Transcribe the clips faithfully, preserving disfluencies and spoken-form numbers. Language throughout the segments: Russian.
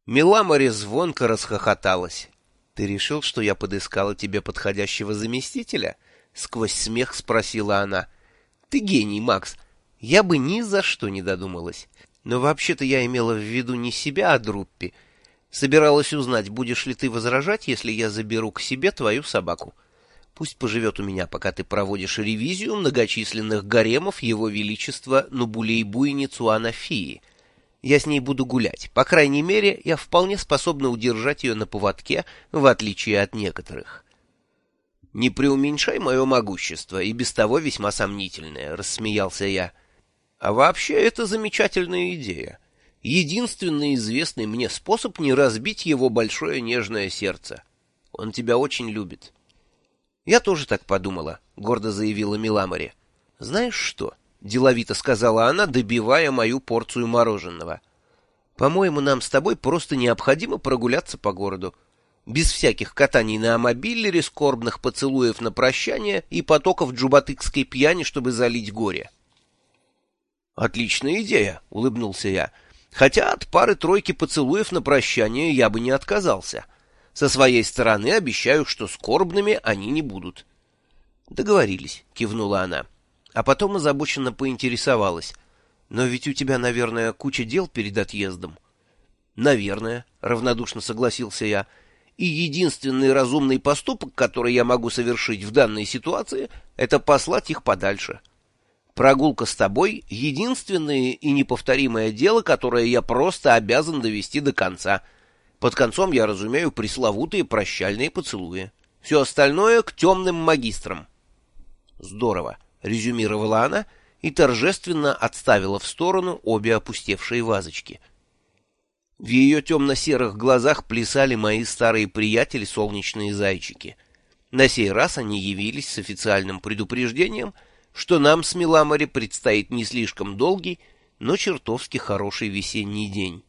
Миламори звонко расхохоталась. «Ты решил, что я подыскала тебе подходящего заместителя?» — сквозь смех спросила она. «Ты гений, Макс. Я бы ни за что не додумалась. Но вообще-то я имела в виду не себя, а Друппи. Собиралась узнать, будешь ли ты возражать, если я заберу к себе твою собаку. Пусть поживет у меня, пока ты проводишь ревизию многочисленных гаремов Его Величества Нубулей-Буйни Цуанафии. Я с ней буду гулять. По крайней мере, я вполне способна удержать ее на поводке, в отличие от некоторых». «Не преуменьшай мое могущество, и без того весьма сомнительное», — рассмеялся я. «А вообще, это замечательная идея. Единственный известный мне способ не разбить его большое нежное сердце. Он тебя очень любит». «Я тоже так подумала», — гордо заявила Миламори. «Знаешь что?» — деловито сказала она, добивая мою порцию мороженого. «По-моему, нам с тобой просто необходимо прогуляться по городу. Без всяких катаний на мобилере, скорбных поцелуев на прощание и потоков джубатыкской пьяни, чтобы залить горе». «Отличная идея», — улыбнулся я. «Хотя от пары-тройки поцелуев на прощание я бы не отказался. Со своей стороны обещаю, что скорбными они не будут». «Договорились», — кивнула она. А потом озабоченно поинтересовалась. «Но ведь у тебя, наверное, куча дел перед отъездом». «Наверное», — равнодушно согласился я. «И единственный разумный поступок, который я могу совершить в данной ситуации, это послать их подальше. Прогулка с тобой — единственное и неповторимое дело, которое я просто обязан довести до конца. Под концом я разумею пресловутые прощальные поцелуи. Все остальное к темным магистрам». «Здорово», — резюмировала она и торжественно отставила в сторону обе опустевшие вазочки. В ее темно-серых глазах плясали мои старые приятели солнечные зайчики. На сей раз они явились с официальным предупреждением, что нам с Миламори предстоит не слишком долгий, но чертовски хороший весенний день.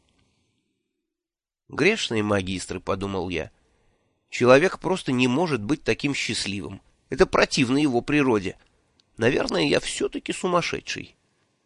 «Грешные магистры», — подумал я. «Человек просто не может быть таким счастливым. Это противно его природе. Наверное, я все-таки сумасшедший».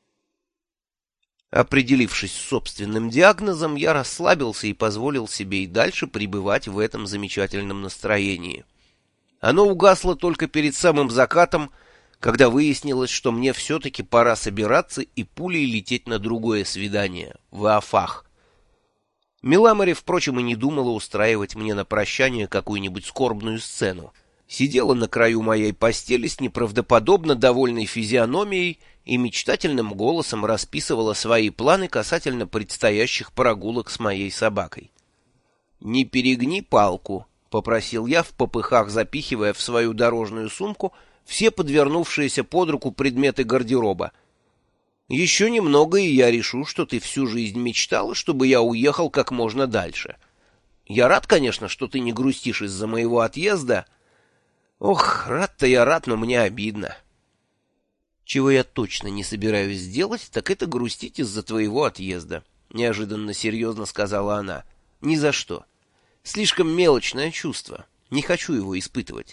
Определившись с собственным диагнозом, я расслабился и позволил себе и дальше пребывать в этом замечательном настроении. Оно угасло только перед самым закатом, когда выяснилось, что мне все-таки пора собираться и пулей лететь на другое свидание, в Афах. Миламори, впрочем, и не думала устраивать мне на прощание какую-нибудь скорбную сцену. Сидела на краю моей постели с неправдоподобно довольной физиономией и мечтательным голосом расписывала свои планы касательно предстоящих прогулок с моей собакой. «Не перегни палку», — попросил я в попыхах, запихивая в свою дорожную сумку все подвернувшиеся под руку предметы гардероба. «Еще немного, и я решу, что ты всю жизнь мечтала, чтобы я уехал как можно дальше. Я рад, конечно, что ты не грустишь из-за моего отъезда. Ох, рад-то я рад, но мне обидно. Чего я точно не собираюсь сделать, так это грустить из-за твоего отъезда», — неожиданно серьезно сказала она. «Ни за что. Слишком мелочное чувство. Не хочу его испытывать».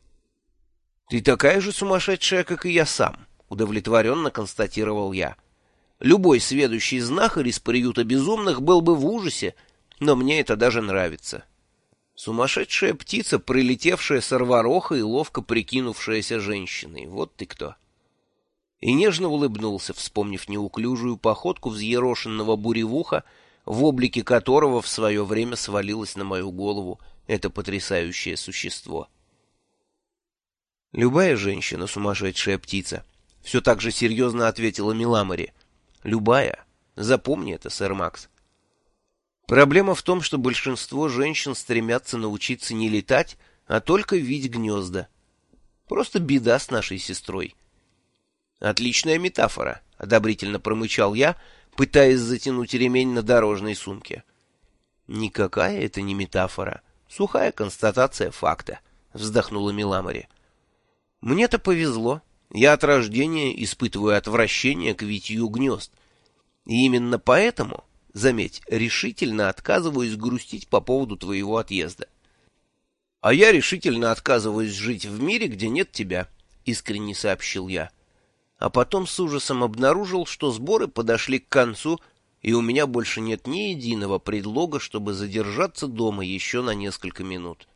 «Ты такая же сумасшедшая, как и я сам», — удовлетворенно констатировал я. «Любой сведущий знахарь из приюта безумных был бы в ужасе, но мне это даже нравится. Сумасшедшая птица, прилетевшая с Арвароха и ловко прикинувшаяся женщиной. Вот ты кто». И нежно улыбнулся, вспомнив неуклюжую походку взъерошенного буревуха, в облике которого в свое время свалилось на мою голову это потрясающее существо. «Любая женщина — сумасшедшая птица», — все так же серьезно ответила Миламори. «Любая. Запомни это, сэр Макс. Проблема в том, что большинство женщин стремятся научиться не летать, а только вить гнезда. Просто беда с нашей сестрой». «Отличная метафора», — одобрительно промычал я, пытаясь затянуть ремень на дорожной сумке. «Никакая это не метафора. Сухая констатация факта», — вздохнула Миламори. «Мне-то повезло. Я от рождения испытываю отвращение к витью гнезд. И именно поэтому, заметь, решительно отказываюсь грустить по поводу твоего отъезда». «А я решительно отказываюсь жить в мире, где нет тебя», — искренне сообщил я. А потом с ужасом обнаружил, что сборы подошли к концу, и у меня больше нет ни единого предлога, чтобы задержаться дома еще на несколько минут.